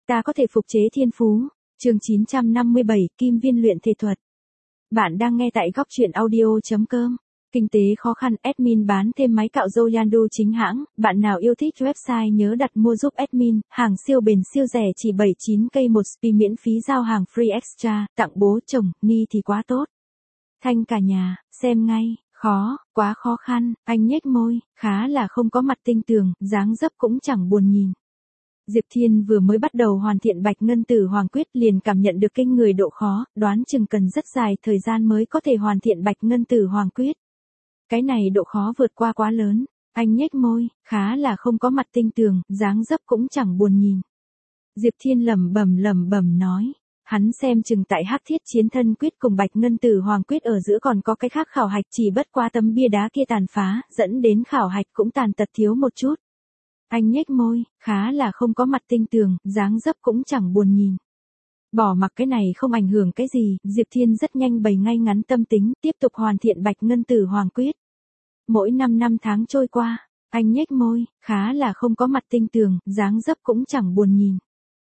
Ta có thể phục chế thiên phú. Chương 957, Kim Viên luyện thể thuật. Bạn đang nghe tại góc truyện audio.com. Kinh tế khó khăn, admin bán thêm máy cạo râu Yandu chính hãng. Bạn nào yêu thích website nhớ đặt mua giúp admin. Hàng siêu bền siêu rẻ chỉ 79k một spi, miễn phí giao hàng free extra. Tặng bố chồng, ni thì quá tốt. Thanh cả nhà, xem ngay. Khó, quá khó khăn. Anh nhếch môi, khá là không có mặt tinh tường, dáng dấp cũng chẳng buồn nhìn. Diệp Thiên vừa mới bắt đầu hoàn thiện Bạch Ngân Tử Hoàng Quyết liền cảm nhận được kinh người độ khó, đoán chừng cần rất dài thời gian mới có thể hoàn thiện Bạch Ngân Tử Hoàng Quyết. Cái này độ khó vượt qua quá lớn. Anh nhếch môi, khá là không có mặt tinh tường, dáng dấp cũng chẳng buồn nhìn. Diệp Thiên lẩm bẩm nói. Hắn xem chừng tại Hắc Thiết Chiến Thân Quyết cùng Bạch Ngân Tử Hoàng Quyết ở giữa còn có cái khác khảo hạch, chỉ bất qua tấm bia đá kia tàn phá, dẫn đến khảo hạch cũng tàn tật thiếu một chút. Anh nhếch môi, khá là không có mặt tinh tường, dáng dấp cũng chẳng buồn nhìn. Bỏ mặc cái này không ảnh hưởng cái gì, Diệp Thiên rất nhanh bày ngay ngắn tâm tính, tiếp tục hoàn thiện Bạch Ngân Tử Hoàng Quyết. Mỗi 5 năm tháng trôi qua, anh nhếch môi, khá là không có mặt tinh tường, dáng dấp cũng chẳng buồn nhìn.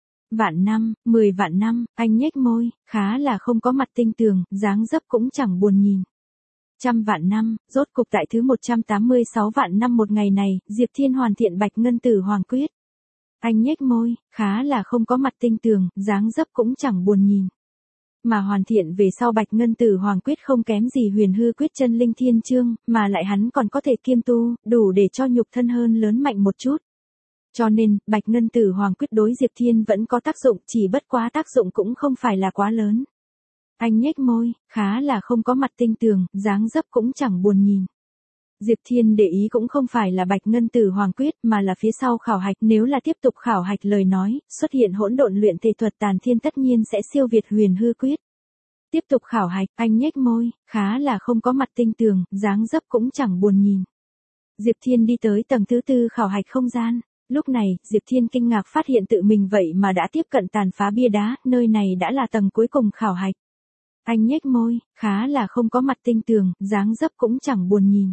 Vạn năm, 10 vạn năm, anh nhếch môi, khá là không có mặt tinh tường, dáng dấp cũng chẳng buồn nhìn. Trăm vạn năm, rốt cục tại thứ 186 vạn năm một ngày này, Diệp Thiên hoàn thiện Bạch Ngân Tử Hoàng Quyết. Anh nhếch môi, khá là không có mặt tinh tường, dáng dấp cũng chẳng buồn nhìn. Mà hoàn thiện về sau Bạch Ngân Tử Hoàng Quyết không kém gì Huyền Hư Quyết Chân Linh Thiên Chương, mà lại hắn còn có thể kiêm tu, đủ để cho nhục thân hơn lớn mạnh một chút. Cho nên, Bạch Ngân Tử Hoàng Quyết đối Diệp Thiên vẫn có tác dụng, chỉ bất quá tác dụng cũng không phải là quá lớn. Anh nhếch môi, khá là không có mặt tinh tường, dáng dấp cũng chẳng buồn nhìn. Diệp Thiên để ý cũng không phải là Bạch Ngân Tử Hoàng Quyết mà là phía sau khảo hạch, nếu là tiếp tục khảo hạch lời nói, xuất hiện hỗn độn luyện thể thuật Tàn Thiên tất nhiên sẽ siêu việt Huyền Hư Quyết. Tiếp tục khảo hạch, anh nhếch môi, khá là không có mặt tinh tường, dáng dấp cũng chẳng buồn nhìn. Diệp Thiên đi tới tầng thứ 4 khảo hạch không gian. Lúc này, Diệp Thiên kinh ngạc phát hiện tự mình vậy mà đã tiếp cận tàn phá bia đá, nơi này đã là tầng cuối cùng khảo hạch. Anh nhếch môi, khá là không có mặt tinh tường, dáng dấp cũng chẳng buồn nhìn.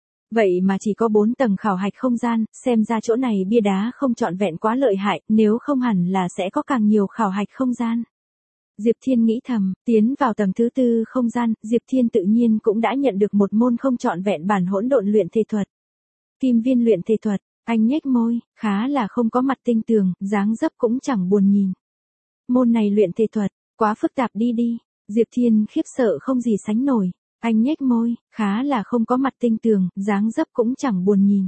Vậy mà chỉ có 4 tầng khảo hạch không gian, xem ra chỗ này bia đá không trọn vẹn quá lợi hại, nếu không hẳn là sẽ có càng nhiều khảo hạch không gian. Diệp Thiên nghĩ thầm, tiến vào tầng thứ 4 không gian, Diệp Thiên tự nhiên cũng đã nhận được một môn không trọn vẹn bản hỗn độn luyện thể thuật. Kim Viên luyện thể thuật. Anh nhếch môi, khá là không có mặt tinh tường, dáng dấp cũng chẳng buồn nhìn. Môn này luyện thể thuật, quá phức tạp đi. Diệp Thiên khiếp sợ không gì sánh nổi. Anh nhếch môi, khá là không có mặt tinh tường, dáng dấp cũng chẳng buồn nhìn.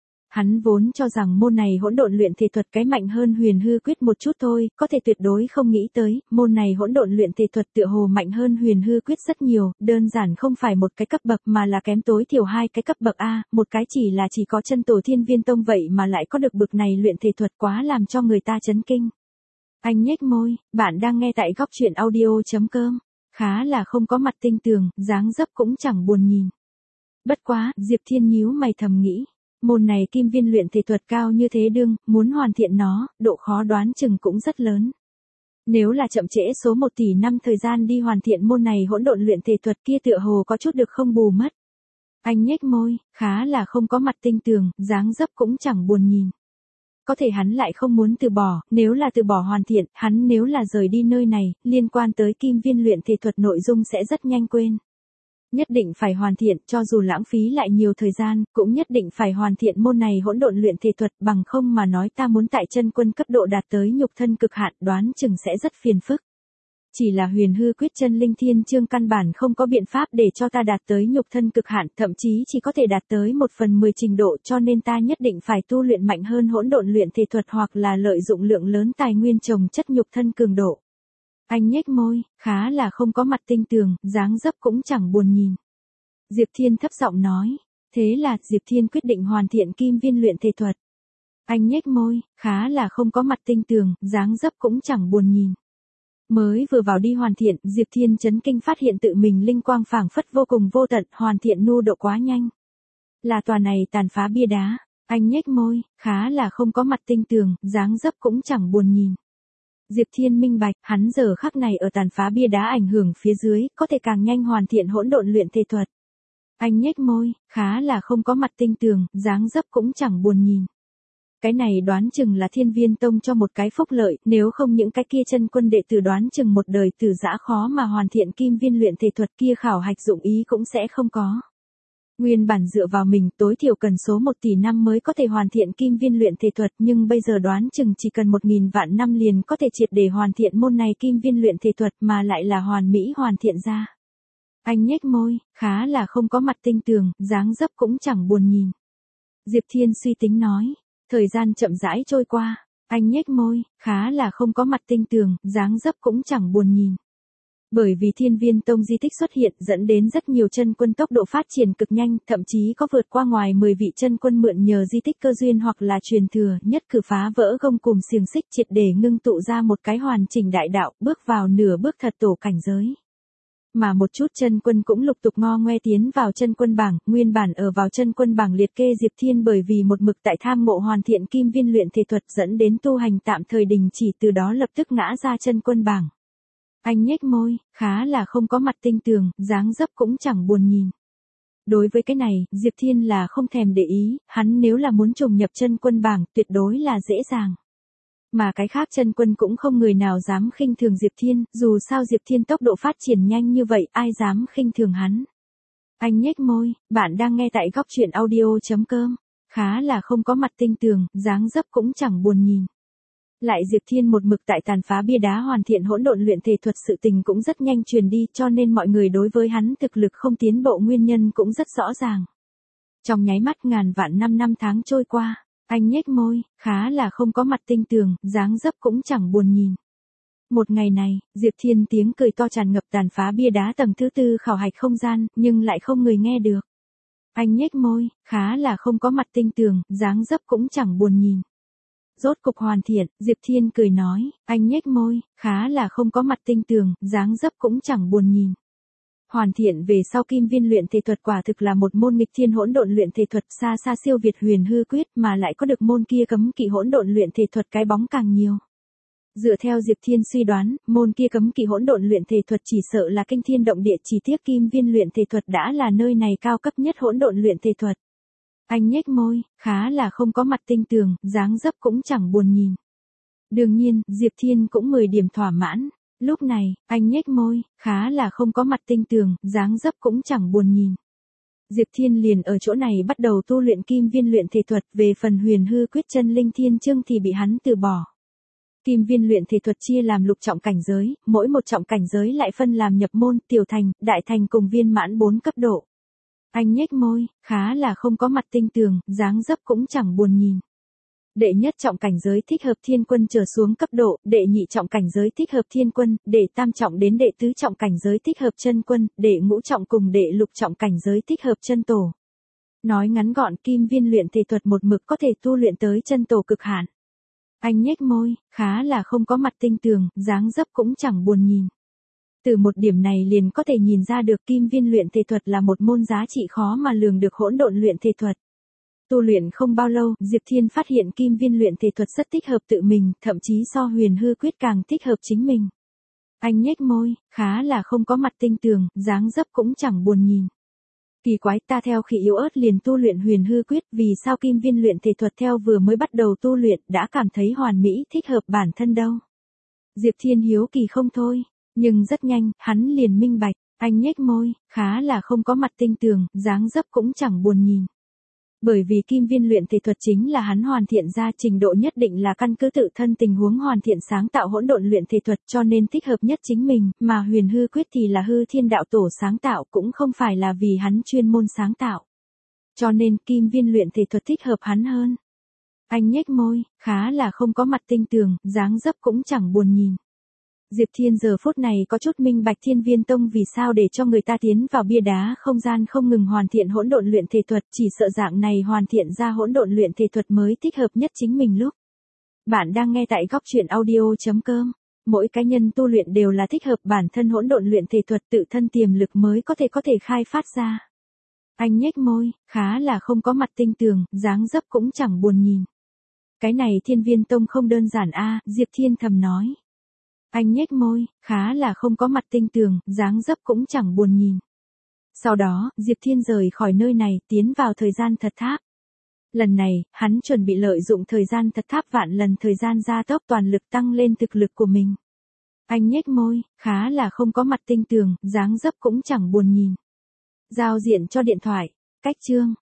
Hắn vốn cho rằng môn này hỗn độn luyện thể thuật cái mạnh hơn Huyền Hư Quyết một chút thôi, có thể tuyệt đối không nghĩ tới, môn này hỗn độn luyện thể thuật tựa hồ mạnh hơn Huyền Hư Quyết rất nhiều, đơn giản không phải một cái cấp bậc mà là kém tối thiểu 2 cái cấp bậc A, một cái chỉ có chân tổ Thiên Viên Tông vậy mà lại có được bậc này luyện thể thuật, quá làm cho người ta chấn kinh. Anh nhếch môi, bạn đang nghe tại góc truyện audio.com. Khá là không có mặt tinh tường, dáng dấp cũng chẳng buồn nhìn. Bất quá, Diệp Thiên nhíu mày thầm nghĩ. Môn này Kim Viên luyện thể thuật cao như thế đương, muốn hoàn thiện nó, độ khó đoán chừng cũng rất lớn. Nếu là chậm trễ số 1 tỷ năm thời gian đi hoàn thiện môn này hỗn độn luyện thể thuật kia tựa hồ có chút được không bù mất. Anh nhếch môi, khá là không có mặt tinh tường, dáng dấp cũng chẳng buồn nhìn. Có thể hắn lại không muốn từ bỏ, nếu là từ bỏ hoàn thiện, hắn nếu là rời đi nơi này, liên quan tới Kim Viên luyện thể thuật nội dung sẽ rất nhanh quên. Nhất định phải hoàn thiện, cho dù lãng phí lại nhiều thời gian, cũng nhất định phải hoàn thiện môn này hỗn độn luyện thể thuật, bằng không mà nói ta muốn tại chân quân cấp độ đạt tới nhục thân cực hạn, đoán chừng sẽ rất phiền phức. Chỉ là Huyền Hư Quyết Chân Linh Thiên Chương căn bản không có biện pháp để cho ta đạt tới nhục thân cực hạn, thậm chí chỉ có thể đạt tới 1/10 trình độ, cho nên ta nhất định phải tu luyện mạnh hơn hỗn độn luyện thể thuật hoặc là lợi dụng lượng lớn tài nguyên trồng chất nhục thân cường độ. Anh nhếch môi, khá là không có mặt tinh tường, dáng dấp cũng chẳng buồn nhìn. Diệp Thiên thấp giọng nói. Thế là, Diệp Thiên quyết định hoàn thiện Kim Viên luyện thể thuật. Anh nhếch môi, khá là không có mặt tinh tường, dáng dấp cũng chẳng buồn nhìn. Mới vừa vào đi hoàn thiện, Diệp Thiên chấn kinh phát hiện tự mình linh quang phảng phất vô cùng vô tận, hoàn thiện nu độ quá nhanh. Là tòa này tàn phá bia đá. Anh nhếch môi, khá là không có mặt tinh tường, dáng dấp cũng chẳng buồn nhìn. Diệp Thiên minh bạch, hắn giờ khắc này ở tàn phá bia đá ảnh hưởng phía dưới, có thể càng nhanh hoàn thiện hỗn độn luyện thể thuật. Anh nhếch môi, khá là không có mặt tinh tường, dáng dấp cũng chẳng buồn nhìn. Cái này đoán chừng là Thiên Viên Tông cho một cái phúc lợi, nếu không những cái kia chân quân đệ tử đoán chừng một đời tử dã khó mà hoàn thiện kim viên luyện thể thuật kia khảo hạch dụng ý cũng sẽ không có. Nguyên bản dựa vào mình tối thiểu cần số 1 tỷ năm mới có thể hoàn thiện kim viên luyện thể thuật, nhưng bây giờ đoán chừng chỉ cần 1.000 vạn năm liền có thể triệt để hoàn thiện môn này kim viên luyện thể thuật mà lại là hoàn mỹ hoàn thiện ra. Anh nhếch môi, khá là không có mặt tinh tường, dáng dấp cũng chẳng buồn nhìn. Diệp Thiên suy tính nói, thời gian chậm rãi trôi qua, anh nhếch môi, khá là không có mặt tinh tường, dáng dấp cũng chẳng buồn nhìn. Bởi vì Thiên Viên Tông di tích xuất hiện dẫn đến rất nhiều chân quân tốc độ phát triển cực nhanh, thậm chí có vượt qua ngoài 10 vị chân quân mượn nhờ di tích cơ duyên hoặc là truyền thừa, nhất cử phá vỡ gông cùm xiềng xích triệt để ngưng tụ ra một cái hoàn chỉnh đại đạo, bước vào nửa bước thật tổ cảnh giới. Mà một chút chân quân cũng lục tục ngo ngoe tiến vào chân quân bảng, nguyên bản ở vào chân quân bảng liệt kê Diệp Thiên bởi vì một mực tại tham ngộ hoàn thiện kim viên luyện thể thuật dẫn đến tu hành tạm thời đình chỉ, từ đó lập tức ngã ra chân quân bảng. Anh nhếch môi, khá là không có mặt tinh tường, dáng dấp cũng chẳng buồn nhìn. Đối với cái này, Diệp Thiên là không thèm để ý, hắn nếu là muốn trùng nhập chân quân bảng tuyệt đối là dễ dàng. Mà cái khác chân quân cũng không người nào dám khinh thường Diệp Thiên, dù sao Diệp Thiên tốc độ phát triển nhanh như vậy, ai dám khinh thường hắn. Anh nhếch môi, bạn đang nghe tại góc truyện audio.com, khá là không có mặt tinh tường, dáng dấp cũng chẳng buồn nhìn. Lại Diệp Thiên một mực tại tàn phá bia đá hoàn thiện hỗn độn luyện thể thuật sự tình cũng rất nhanh truyền đi, cho nên mọi người đối với hắn thực lực không tiến bộ nguyên nhân cũng rất rõ ràng. Trong nháy mắt ngàn vạn năm tháng trôi qua, anh nhếch môi, khá là không có mặt tinh tường, dáng dấp cũng chẳng buồn nhìn. Một ngày này, Diệp Thiên tiếng cười to tràn ngập tàn phá bia đá tầng thứ 4 khảo hạch không gian, nhưng lại không người nghe được. Anh nhếch môi, khá là không có mặt tinh tường, dáng dấp cũng chẳng buồn nhìn. Rốt cục hoàn thiện, Diệp Thiên cười nói, anh nhếch môi, khá là không có mặt tinh tường, dáng dấp cũng chẳng buồn nhìn. Hoàn thiện về sau kim viên luyện thể thuật quả thực là một môn nghịch thiên hỗn độn luyện thể thuật xa xa siêu việt huyền hư quyết, mà lại có được môn kia cấm kỵ hỗn độn luyện thể thuật cái bóng càng nhiều. Dựa theo Diệp Thiên suy đoán, môn kia cấm kỵ hỗn độn luyện thể thuật chỉ sợ là kinh thiên động địa, chỉ tiếc kim viên luyện thể thuật đã là nơi này cao cấp nhất hỗn độn luyện thể thuật. Anh nhếch môi, khá là không có mặt tinh tường, dáng dấp cũng chẳng buồn nhìn. Đương nhiên, Diệp Thiên cũng 10 điểm thỏa mãn. Lúc này, anh nhếch môi, khá là không có mặt tinh tường, dáng dấp cũng chẳng buồn nhìn. Diệp Thiên liền ở chỗ này bắt đầu tu luyện kim viên luyện thể thuật, về phần huyền hư quyết chân linh thiên chương thì bị hắn từ bỏ. Kim viên luyện thể thuật chia làm lục trọng cảnh giới, mỗi một trọng cảnh giới lại phân làm nhập môn, tiểu thành, đại thành cùng viên mãn 4 cấp độ. Anh nhếch môi, khá là không có mặt tinh tường, dáng dấp cũng chẳng buồn nhìn. Đệ nhất trọng cảnh giới thích hợp thiên quân trở xuống cấp độ, đệ nhị trọng cảnh giới thích hợp thiên quân, đệ tam trọng đến đệ tứ trọng cảnh giới thích hợp chân quân, đệ ngũ trọng cùng đệ lục trọng cảnh giới thích hợp chân tổ. Nói ngắn gọn, kim viên luyện thể thuật một mực có thể tu luyện tới chân tổ cực hạn. Anh nhếch môi, khá là không có mặt tinh tường, dáng dấp cũng chẳng buồn nhìn. Từ một điểm này liền có thể nhìn ra được kim viên luyện thể thuật là một môn giá trị khó mà lường được hỗn độn luyện thể thuật. Tu luyện không bao lâu, Diệp Thiên phát hiện kim viên luyện thể thuật rất thích hợp tự mình, thậm chí so huyền hư quyết càng thích hợp chính mình. Anh nhếch môi, khá là không có mặt tinh tường, dáng dấp cũng chẳng buồn nhìn. Kỳ quái, ta theo khi yếu ớt liền tu luyện huyền hư quyết, vì sao kim viên luyện thể thuật theo vừa mới bắt đầu tu luyện đã cảm thấy hoàn mỹ thích hợp bản thân đâu. Diệp Thiên hiếu kỳ không thôi, nhưng rất nhanh, hắn liền minh bạch, anh nhếch môi, khá là không có mặt tinh tường, dáng dấp cũng chẳng buồn nhìn. Bởi vì kim viên luyện thể thuật chính là hắn hoàn thiện ra, trình độ nhất định là căn cứ tự thân tình huống hoàn thiện sáng tạo hỗn độn luyện thể thuật, cho nên thích hợp nhất chính mình, mà huyền hư quyết thì là hư thiên đạo tổ sáng tạo, cũng không phải là vì hắn chuyên môn sáng tạo. Cho nên kim viên luyện thể thuật thích hợp hắn hơn. Anh nhếch môi, khá là không có mặt tinh tường, dáng dấp cũng chẳng buồn nhìn. Diệp Thiên giờ phút này có chút minh bạch Thiên Viên Tông vì sao để cho người ta tiến vào bia đá không gian không ngừng hoàn thiện hỗn độn luyện thể thuật, chỉ sợ dạng này hoàn thiện ra hỗn độn luyện thể thuật mới thích hợp nhất chính mình lúc. Bạn đang nghe tại góc truyện audio.com. Mỗi cá nhân tu luyện đều là thích hợp bản thân hỗn độn luyện thể thuật, tự thân tiềm lực mới có thể khai phát ra. Anh nhếch môi, khá là không có mặt tinh tường, dáng dấp cũng chẳng buồn nhìn. Cái này Thiên Viên Tông không đơn giản a, Diệp Thiên thầm nói. Anh nhếch môi, khá là không có mặt tinh tường, dáng dấp cũng chẳng buồn nhìn. Sau đó, Diệp Thiên rời khỏi nơi này, tiến vào thời gian thật tháp. Lần này, hắn chuẩn bị lợi dụng thời gian thật tháp vạn lần thời gian gia tốc toàn lực tăng lên thực lực của mình. Anh nhếch môi, khá là không có mặt tinh tường, dáng dấp cũng chẳng buồn nhìn. Giao diện cho điện thoại. Cách chương.